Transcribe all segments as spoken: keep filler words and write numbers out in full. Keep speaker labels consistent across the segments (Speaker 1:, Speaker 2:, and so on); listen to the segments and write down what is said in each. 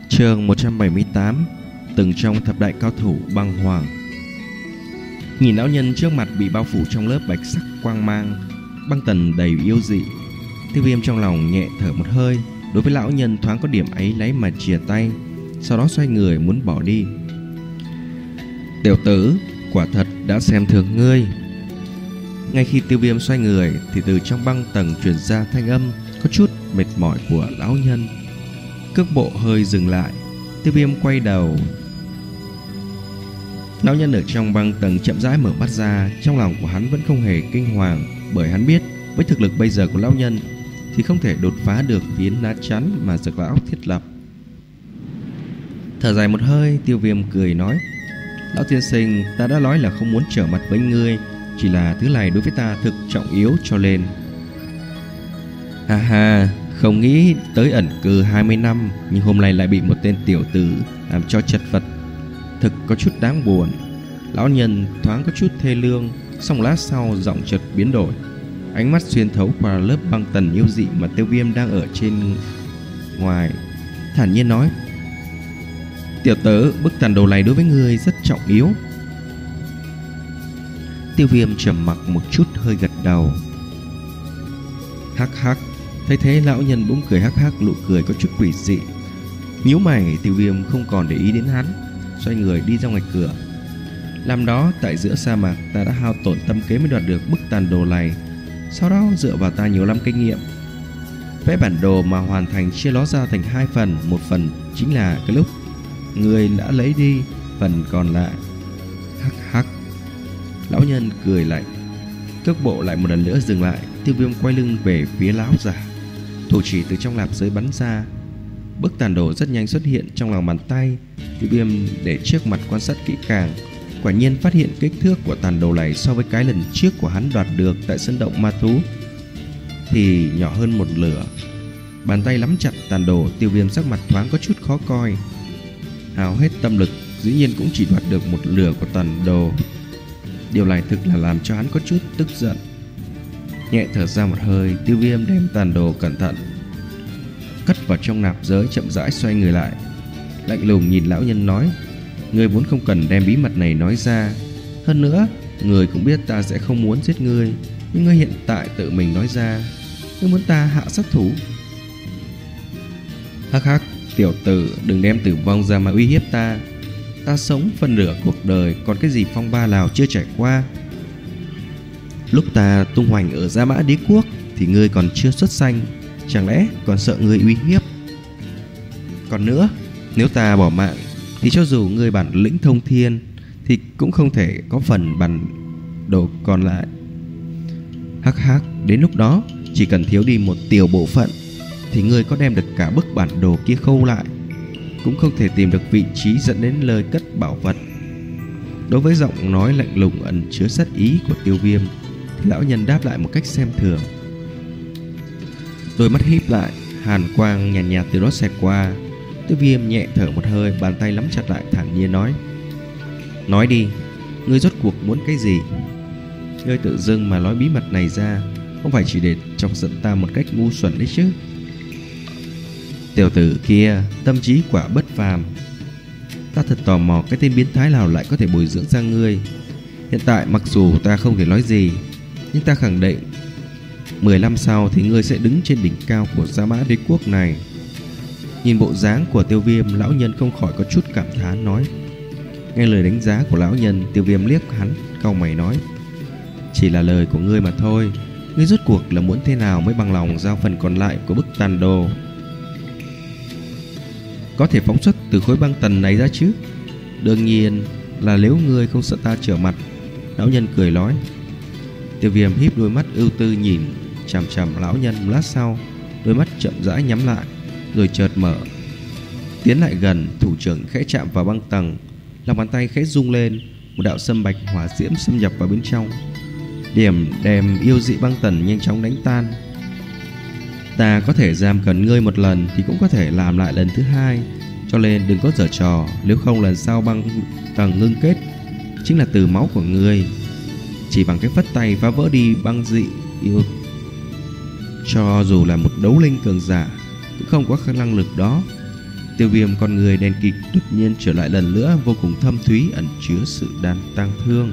Speaker 1: Chương một trăm bảy mươi tám. Từng trong thập đại cao thủ băng hoàng. Nhìn lão nhân trước mặt bị bao phủ trong lớp bạch sắc quang mang, băng tần đầy yêu dị, Tiêu Viêm trong lòng nhẹ thở một hơi. Đối với lão nhân thoáng có điểm ấy lấy mà chìa tay, sau đó xoay người muốn bỏ đi. Tiểu tử, quả thật đã xem thường ngươi. Ngay khi Tiêu Viêm xoay người thì từ trong băng tầng truyền ra thanh âm có chút mệt mỏi của lão nhân. Cước bộ hơi dừng lại, Tiêu Viêm quay đầu. Lão nhân ở trong băng tầng chậm rãi mở mắt ra. Trong lòng của hắn vẫn không hề kinh hoàng, bởi hắn biết với thực lực bây giờ của lão nhân thì không thể đột phá được phiến lá chắn mà Dược lão thiết lập. Thở dài một hơi, Tiêu Viêm cười nói: Lão tiên sinh, ta đã nói là không muốn trở mặt với ngươi, chỉ là thứ này đối với ta thực trọng yếu cho nên. Ha ha, không nghĩ tới ẩn cư hai mươi năm, nhưng hôm nay lại bị một tên tiểu tử làm cho chật vật, thực có chút đáng buồn. Lão nhân thoáng có chút thê lương, xong lát sau giọng chợt biến đổi, ánh mắt xuyên thấu qua lớp băng tần yêu dị mà Tiêu Viêm đang ở trên ngoài, thản nhiên nói: Tiểu tử, bức tàn đồ này đối với ngươi rất trọng yếu. Tiêu Viêm trầm mặc một chút, hơi gật đầu. Hắc hắc. Thấy thế lão nhân bỗng cười hắc hắc, nụ cười có chút quỷ dị. Nhíu mày, Tiêu Viêm không còn để ý đến hắn, xoay người đi ra ngoài cửa. Làm đó tại giữa sa mạc ta đã hao tổn tâm kế mới đoạt được bức tàn đồ này. Sau đó dựa vào ta nhiều năm kinh nghiệm, vẽ bản đồ mà hoàn thành, chia nó ra thành hai phần. Một phần chính là cái lúc người đã lấy đi, phần còn lại. Hắc hắc. Lão nhân cười lạnh, cước bộ lại một lần nữa dừng lại. Tiêu Viêm quay lưng về phía lão giả, thủ chỉ từ trong lạp giới bắn ra. Bức tàn đồ rất nhanh xuất hiện trong lòng bàn tay. Tiêu Viêm để trước mặt quan sát kỹ càng, quả nhiên phát hiện kích thước của tàn đồ này so với cái lần trước của hắn đoạt được tại sân động ma thú thì nhỏ hơn một nửa. Bàn tay nắm chặt tàn đồ, Tiêu Viêm sắc mặt thoáng có chút khó coi. Hao hết tâm lực, dĩ nhiên cũng chỉ đoạt được một nửa của tàn đồ. Điều này thực là làm cho hắn có chút tức giận. Nhẹ thở ra một hơi, Tiêu Viêm đem tàn đồ cẩn thận cất vào trong nạp giới, chậm rãi xoay người lại, lạnh lùng nhìn lão nhân nói: Ngươi vốn không cần đem bí mật này nói ra. Hơn nữa, ngươi cũng biết ta sẽ không muốn giết ngươi, nhưng ngươi hiện tại tự mình nói ra, ngươi muốn ta hạ sát thủ. Hắc hắc, tiểu tử, đừng đem tử vong ra mà uy hiếp ta. Ta sống phần nửa cuộc đời, còn cái gì phong ba nào chưa trải qua. Lúc ta tung hoành ở Gia Mã Đế Quốc thì ngươi còn chưa xuất sanh, chẳng lẽ còn sợ ngươi uy hiếp? Còn nữa, nếu ta bỏ mạng thì cho dù ngươi bản lĩnh thông thiên thì cũng không thể có phần bản đồ còn lại. Hắc hắc, đến lúc đó chỉ cần thiếu đi một tiểu bộ phận thì ngươi có đem được cả bức bản đồ kia khâu lại cũng không thể tìm được vị trí dẫn đến nơi cất bảo vật. Đối với giọng nói lạnh lùng ẩn chứa sát ý của Tiêu Viêm thì lão nhân đáp lại một cách xem thường. Đôi mắt híp lại, hàn quang nhàn nhạt, nhạt từ đó xẹt qua. Tiêu Viêm nhẹ thở một hơi, bàn tay nắm chặt lại, thản nhiên nói: Nói đi, ngươi rốt cuộc muốn cái gì? Ngươi tự dưng mà nói bí mật này ra, không phải chỉ để chọc giận ta một cách ngu xuẩn đấy chứ? Tiểu tử kia tâm trí quả bất phàm. Ta thật tò mò cái tên biến thái nào lại có thể bồi dưỡng ra ngươi. Hiện tại mặc dù ta không thể nói gì, nhưng ta khẳng định mười năm sau thì ngươi sẽ đứng trên đỉnh cao của Gia Mã Đế Quốc này. Nhìn bộ dáng của Tiêu Viêm, lão nhân không khỏi có chút cảm thán nói. Nghe lời đánh giá của lão nhân, Tiêu Viêm liếc hắn, cau mày nói: Chỉ là lời của ngươi mà thôi. Ngươi rốt cuộc là muốn thế nào mới bằng lòng giao phần còn lại của bức tàn đồ? Có thể phóng xuất từ khối băng tần này ra chứ? Đương nhiên là nếu ngươi không sợ ta trở mặt, lão nhân cười nói. Tiêu Viêm híp đôi mắt ưu tư nhìn chằm chằm lão nhân một lát sau, đôi mắt chậm rãi nhắm lại rồi chợt mở, tiến lại gần, thủ trưởng khẽ chạm vào băng tầng, lòng bàn tay khẽ rung lên, một đạo sâm bạch hỏa diễm xâm nhập vào bên trong, điểm đem yêu dị băng tần nhanh chóng đánh tan. Ta có thể giam cầm ngươi một lần thì cũng có thể làm lại lần thứ hai, cho nên đừng có giở trò, nếu không lần sau băng tầng ngưng kết chính là từ máu của ngươi. Chỉ bằng cái phất tay phá vỡ đi băng dị yêu, cho dù là một đấu linh cường giả cũng không có khả năng lực đó. Tiêu Viêm con người đen kịt đột nhiên trở lại lần nữa, vô cùng thâm thúy, ẩn chứa sự đan tang thương.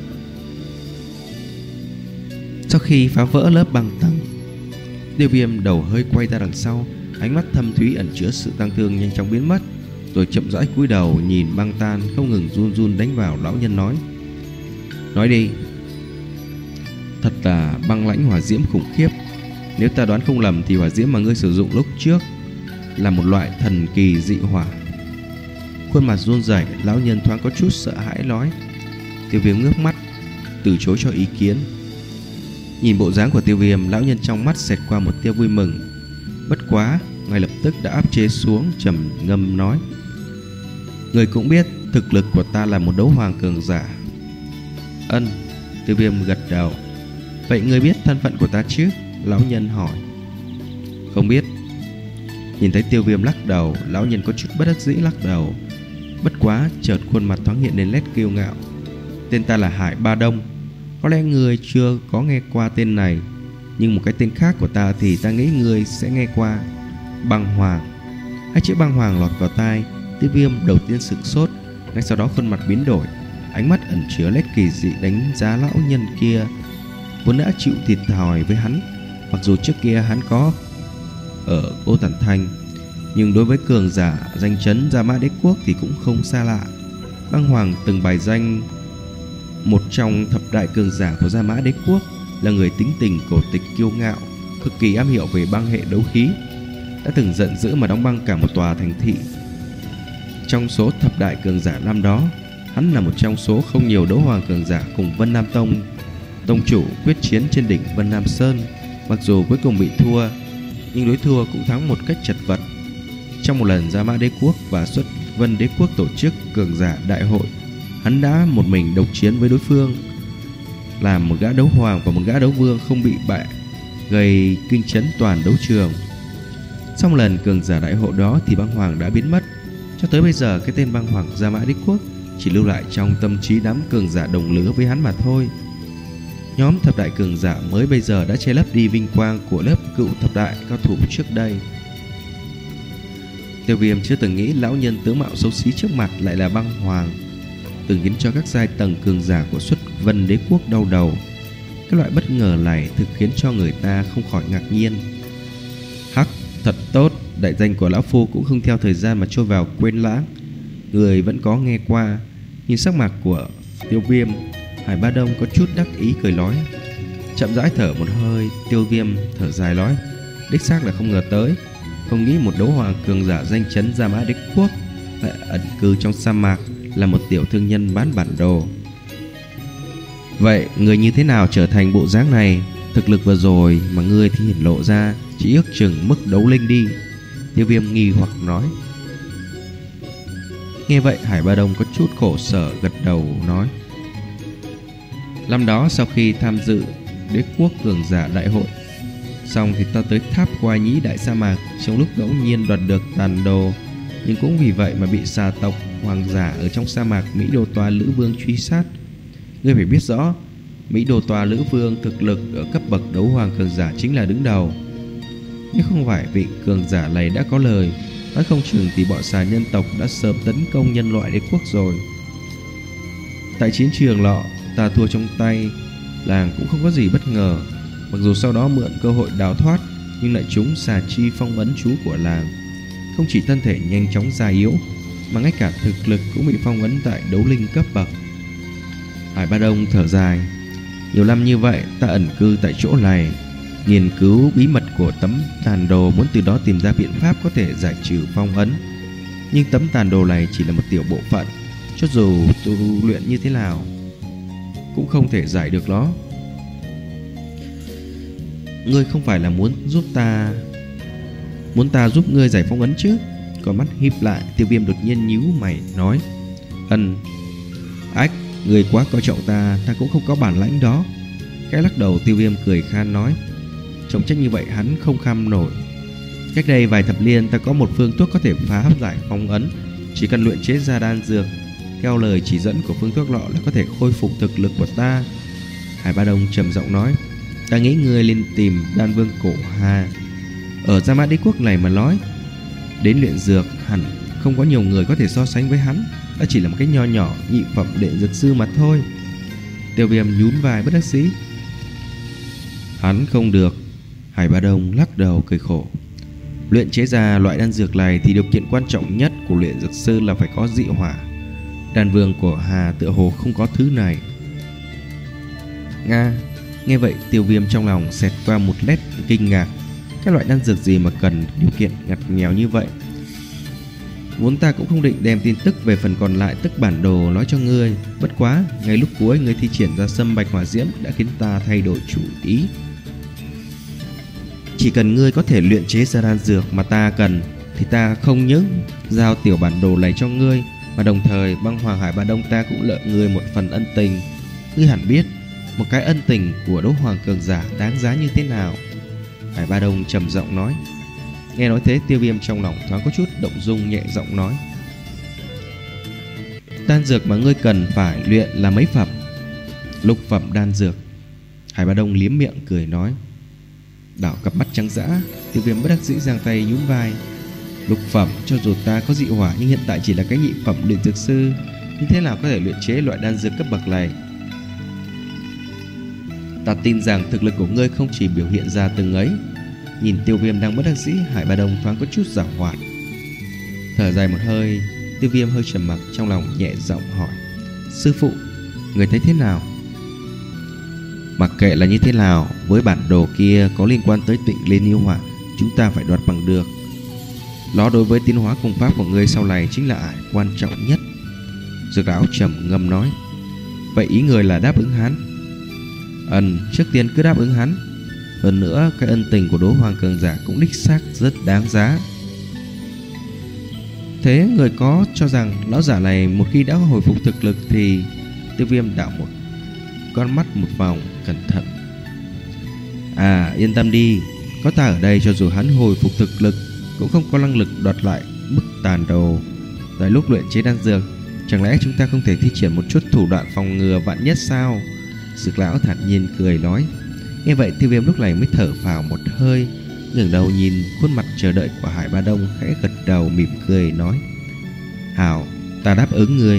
Speaker 1: Sau khi phá vỡ lớp băng tầng, Tiêu Viêm đầu hơi quay ra đằng sau, ánh mắt thâm thúy ẩn chứa sự tang thương nhanh chóng biến mất, rồi chậm rãi cúi đầu nhìn băng tan không ngừng run run đánh vào lão nhân nói: Nói đi. Thật là băng lãnh hỏa diễm khủng khiếp. Nếu ta đoán không lầm thì hỏa diễm mà ngươi sử dụng lúc trước là một loại thần kỳ dị hỏa. Khuôn mặt run rẩy, lão nhân thoáng có chút sợ hãi nói. Tiêu Viêm ngước mắt, từ chối cho ý kiến. Nhìn bộ dáng của Tiêu Viêm, lão nhân trong mắt xẹt qua một tia vui mừng. Bất quá, ngay lập tức đã áp chế xuống, trầm ngâm nói: Người cũng biết thực lực của ta là một đấu hoàng cường giả. Ân. Tiêu Viêm gật đầu. Vậy ngươi biết thân phận của ta chứ? Lão nhân hỏi. Không biết. Nhìn thấy Tiêu Viêm lắc đầu, lão nhân có chút bất đắc dĩ lắc đầu. Bất quá chợt khuôn mặt thoáng hiện lên nét kiêu ngạo. Tên ta là Hải Ba Đông. Có lẽ ngươi chưa có nghe qua tên này, nhưng một cái tên khác của ta thì ta nghĩ ngươi sẽ nghe qua. Băng Hoàng. Hai chữ Băng Hoàng lọt vào tai, Tiêu Viêm đầu tiên sửng sốt, ngay sau đó khuôn mặt biến đổi, ánh mắt ẩn chứa nét kỳ dị đánh giá lão nhân kia vốn đã chịu thiệt thòi với hắn. Mặc dù trước kia hắn có ở Ô Tản Thành, nhưng đối với cường giả danh chấn Gia Mã Đế Quốc thì cũng không xa lạ. Băng Hoàng từng bài danh một trong thập đại cường giả của Gia Mã Đế Quốc, là người tính tình cổ tịch kiêu ngạo, cực kỳ am hiểu về băng hệ đấu khí, đã từng giận dữ mà đóng băng cả một tòa thành thị. Trong số thập đại cường giả năm đó, hắn là một trong số không nhiều đấu hoàng cường giả cùng Vân Nam Tông tông chủ quyết chiến trên đỉnh Vân Nam Sơn. Mặc dù cuối cùng bị thua, nhưng đối thua cũng thắng một cách chật vật. Trong một lần Gia Mã Đế Quốc và Xuất Vân Đế Quốc tổ chức cường giả đại hội, hắn đã một mình độc chiến với đối phương, làm một gã đấu hoàng và một gã đấu vương không bị bại, gây kinh chấn toàn đấu trường. Sau lần cường giả đại hội đó thì Băng Hoàng đã biến mất. Cho tới bây giờ, cái tên Băng Hoàng Gia Mã Đế Quốc chỉ lưu lại trong tâm trí đám cường giả đồng lứa với hắn mà thôi. Nhóm thập đại cường giả mới bây giờ đã che lấp đi vinh quang của lớp cựu thập đại cao thủ trước đây. Tiêu Viêm chưa từng nghĩ lão nhân tướng mạo xấu xí trước mặt lại là Băng Hoàng, từng khiến cho các giai tầng cường giả của Xuất Vân Đế Quốc đau đầu. Cái loại bất ngờ này thực khiến cho người ta không khỏi ngạc nhiên. Hắc, thật tốt, đại danh của lão phu cũng không theo thời gian mà trôi vào quên lãng. Người vẫn có nghe qua. Nhìn sắc mặt của Tiêu Viêm, Hải Ba Đông có chút đắc ý cười nói. Chậm rãi thở một hơi, Tiêu Viêm thở dài nói: Đích xác là không ngờ tới, không nghĩ một đấu hoàng cường giả danh chấn Gia Mã Đế Quốc lại ẩn cư trong sa mạc, là một tiểu thương nhân bán bản đồ. Vậy người như thế nào trở thành bộ dáng này? Thực lực vừa rồi mà ngươi thì hiển lộ ra chỉ ước chừng mức đấu linh đi. Tiêu Viêm nghi hoặc nói. Nghe vậy Hải Ba Đông có chút khổ sở gật đầu nói. Năm đó sau khi tham dự Đế Quốc cường giả đại hội xong thì ta tới tháp Qua Nhĩ đại sa mạc, trong lúc ngẫu nhiên đoạt được tàn đồ, nhưng cũng vì vậy mà bị xà tộc hoàng giả ở trong sa mạc Mỹ Đô Toa Lữ Vương truy sát. Ngươi phải biết rõ, Mỹ Đô Toa Lữ Vương thực lực ở cấp bậc đấu hoàng cường giả chính là đứng đầu. Nếu không phải vị cường giả này đã có lời, nói không chừng thì bọn xà nhân tộc đã sớm tấn công nhân loại đế quốc rồi. Tại chiến trường lọ, ta thua trong tay làng cũng không có gì bất ngờ. Mặc dù sau đó mượn cơ hội đào thoát, nhưng lại trúng xà chi phong ấn chú của làng. Không chỉ thân thể nhanh chóng già yếu, mà ngay cả thực lực cũng bị phong ấn tại đấu linh cấp bậc. Hải Ba Đông thở dài. Nhiều năm như vậy ta ẩn cư tại chỗ này, nghiên cứu bí mật của tấm tàn đồ, muốn từ đó tìm ra biện pháp có thể giải trừ phong ấn. Nhưng tấm tàn đồ này chỉ là một tiểu bộ phận, cho dù tu luyện như thế nào cũng không thể giải được nó. Ngươi không phải là muốn giúp ta Muốn ta giúp ngươi giải phong ấn chứ? Còn mắt híp lại, Tiêu Viêm đột nhiên nhíu mày nói. Ân. Ách, ngươi quá coi trọng ta, ta cũng không có bản lãnh đó. Cái lắc đầu, Tiêu Viêm cười khan nói. Trọng trách như vậy hắn không kham nổi. Cách đây vài thập niên ta có một phương thuốc có thể phá giải phong ấn, chỉ cần luyện chế ra đan dược. Theo lời chỉ dẫn của phương thuốc lọ là có thể khôi phục thực lực của ta. Hải Ba Đông trầm giọng nói. Ta nghĩ ngươi lên tìm Đan Vương Cổ Hà ở Gia Mã Đế Quốc này mà nói. đến luyện dược, hẳn không có nhiều người có thể so sánh với hắn. Đã chỉ là một cái nho nhỏ nhị phẩm luyện dược sư mà thôi. Tiêu Viêm nhún vai bất đắc dĩ. Hắn không được. Hải Ba Đông lắc đầu cười khổ. Luyện chế ra loại đan dược này thì điều kiện quan trọng nhất của luyện dược sư là phải có dị hỏa. Đan vương của Hà tựa hồ không có thứ này. Nga. Nghe vậy Tiêu Viêm trong lòng xẹt qua một nét kinh ngạc. Cái loại đan dược gì mà cần điều kiện ngặt nghèo như vậy? Vốn ta cũng không định đem tin tức về phần còn lại tức bản đồ nói cho ngươi. Bất quá ngay lúc cuối ngươi thi triển ra sâm bạch hỏa diễm đã khiến ta thay đổi chủ ý. Chỉ cần ngươi có thể luyện chế ra đan dược mà ta cần thì ta không những giao tiểu bản đồ này cho ngươi, mà đồng thời băng hoàng Hải Ba Đông ta cũng nợ ngươi một phần ân tình. Ngươi hẳn biết một cái ân tình của đấu hoàng cường giả đáng giá như thế nào. Hải Ba Đông trầm giọng nói. Nghe nói thế Tiêu Viêm trong lòng thoáng có chút động dung, nhẹ giọng nói. Đan dược mà ngươi cần phải luyện là mấy phẩm? Lục phẩm đan dược. Hải Ba Đông liếm miệng cười nói. Đảo cặp mắt trắng dã. Tiêu Viêm bất đắc dĩ giang tay nhún vai. Lục phẩm, cho dù ta có dị hỏa nhưng hiện tại chỉ là cái nhị phẩm luyện dược sư, như thế nào có thể luyện chế loại đan dược cấp bậc này? Ta tin rằng thực lực của ngươi không chỉ biểu hiện ra từng ấy. Nhìn Tiêu Viêm đang bất đắc dĩ, Hải Ba Đông thoáng có chút giảo hoạt. Thở dài một hơi, Tiêu Viêm hơi trầm mặc, trong lòng nhẹ giọng hỏi. Sư phụ, người thấy thế nào? Mặc kệ là như thế nào, với bản đồ kia có liên quan tới Tịnh Liên yêu hỏa, chúng ta phải đoạt bằng được. Nó đối với tiến hóa công pháp của ngươi sau này chính là ải quan trọng nhất. Dược lão trầm ngâm nói. Vậy ý người là đáp ứng hắn? Ân, trước tiên cứ đáp ứng hắn. Hơn nữa cái ân tình của Đỗ Hoàng cường giả cũng đích xác rất đáng giá. Thế người có cho rằng lão giả này một khi đã hồi phục thực lực thì... Tiêu Viêm đảo một con mắt một vòng cẩn thận. À, yên tâm đi, có ta ở đây cho dù hắn hồi phục thực lực cũng không có năng lực đoạt lại bức tàn đồ. Tại lúc luyện chế đan dược, chẳng lẽ chúng ta không thể thi triển một chút thủ đoạn phòng ngừa vạn nhất sao? Dược lão thản nhiên cười nói. Nghe vậy Tiêu Viêm lúc này mới thở phào một hơi, ngẩng đầu nhìn khuôn mặt chờ đợi của Hải Ba Đông, khẽ gật đầu mỉm cười nói. Hảo, ta đáp ứng ngươi.